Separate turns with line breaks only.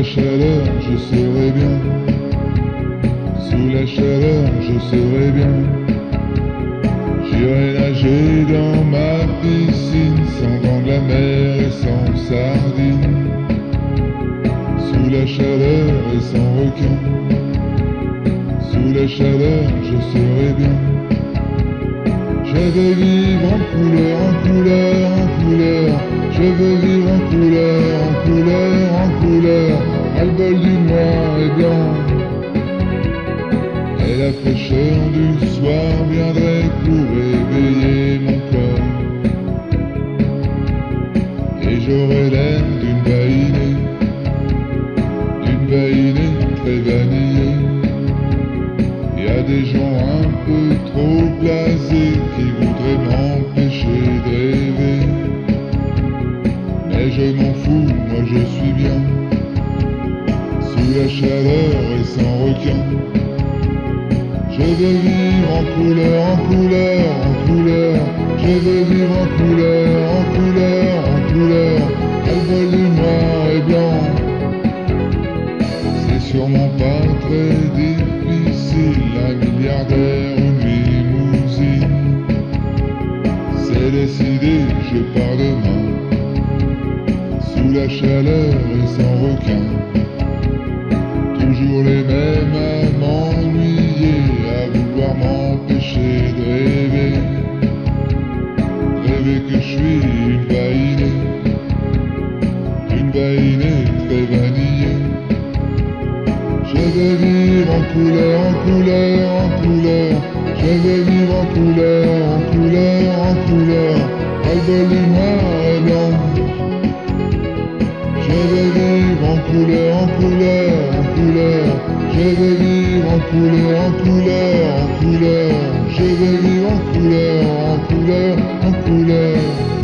chaleur, je serai bien. Sous la chaleur, je serai bien. J'irai nager dans ma piscine, sans dents de la mer et sans sardines. Sous la chaleur et sans requin. Sous la chaleur, je serai bien. Je veux vivre en couleur, en couleur, en couleur. Je veux vivre en couleur, en couleur, en couleur. Ras-le-bol du noir et blanc. Et la fraîcheur du soir viendrait pour réveiller mon corps. Et j'aurais l'air d'une baïnée très vanillée. Y a des gens un peu trop blasés qui voudraient m'empêcher de rêver. Mais je m'en fous, moi je suis bien. Sous la chaleur et sans requin. Je veux vivre en couleur, en couleur, en couleur. Je veux vivre en couleur, en couleur, en couleur. Ras-le-bol du noir et blanc. C'est sûrement pas très difficile, un milliardaire, une limousine. C'est décidé, je pars demain. Sous la chaleur et sans requin. Toujours les mêmes à m'ennuyer, à vouloir m'empêcher de rêver. Rêver que je suis une baïnée très vanillée. Je veux vivre en couleur, en couleur, en couleur. Je veux vivre en couleur, en couleur, en couleur. Ras-le-bol du noir et blanc. Je veux vivre en couleur, en couleur, en couleur. Je veux vivre en couleur, en couleur, en couleur. Je veux vivre en couleur, en couleur, en couleur.